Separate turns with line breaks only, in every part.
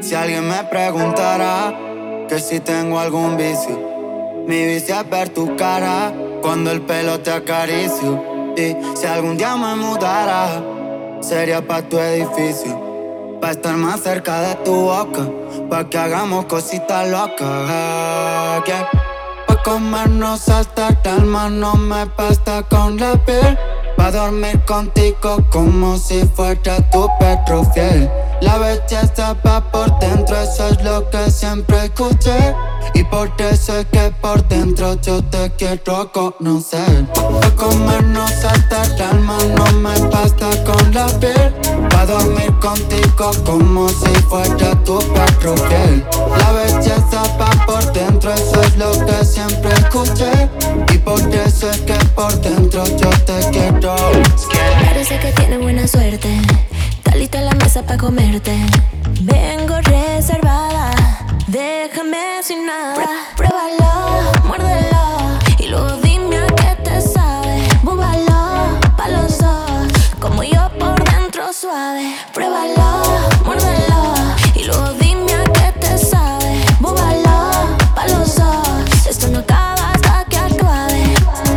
Si alguien me preguntara que si tengo algún vicio, mi vicio es ver tu cara cuando el pelo te acaricio. Y si algún día me mudara, sería pa' tu edificio, pa' estar más cerca de tu boca, pa' que hagamos cositas locas, yeah. Pa' comernos hasta el alma, no me basta con la piel, pa' dormir contigo como si fuera tu perro fiel. La belleza va por dentro, eso es lo que siempre escuché, y por eso es que por dentro yo te quiero conocer. Pa' comernos hasta el alma, no me basta con la piel, pa' dormir contigo como si fuera tu perro fiel. La belleza va por dentro, eso es lo que siempre escuché, y por eso es que por dentro yo te quiero.
Parece que tiene buena suerte, está lista la mesa pa' comerte. Vengo reservada, déjame sin nada. Pruébalo, muérdelo y luego dime a qué te sabe. Búbalo, pa' los dos, como yo por dentro suave. Pruébalo, muérdelo y luego dime a qué te sabe. Búbalo, pa' los dos, esto no acaba hasta que acabe.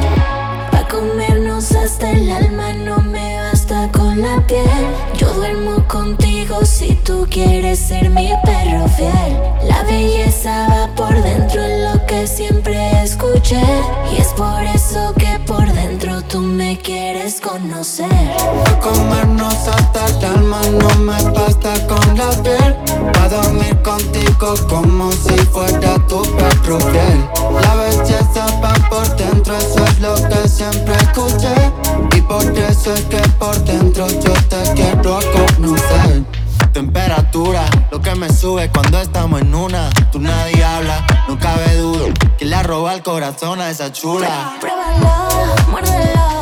Pa' comernos hasta el alma, no me basta con la piel. Yo duermo contigo si tú quieres ser mi perro fiel. La belleza va por dentro, es lo que siempre escuché, y es por eso que por dentro tú me quieres conocer.
Pa' comernos hasta el alma, no me basta con la piel, pa' dormir contigo como si fuera tu perro fiel. La belleza va por dentro, eso es lo que siempre escuché, y por eso es que por dentro yo te quiero conocer. Temperatura, lo que me sube cuando estamos en una. Tú nadie habla, no cabe duda que le roba el corazón a esa chula.
Pruébalo, muérdelo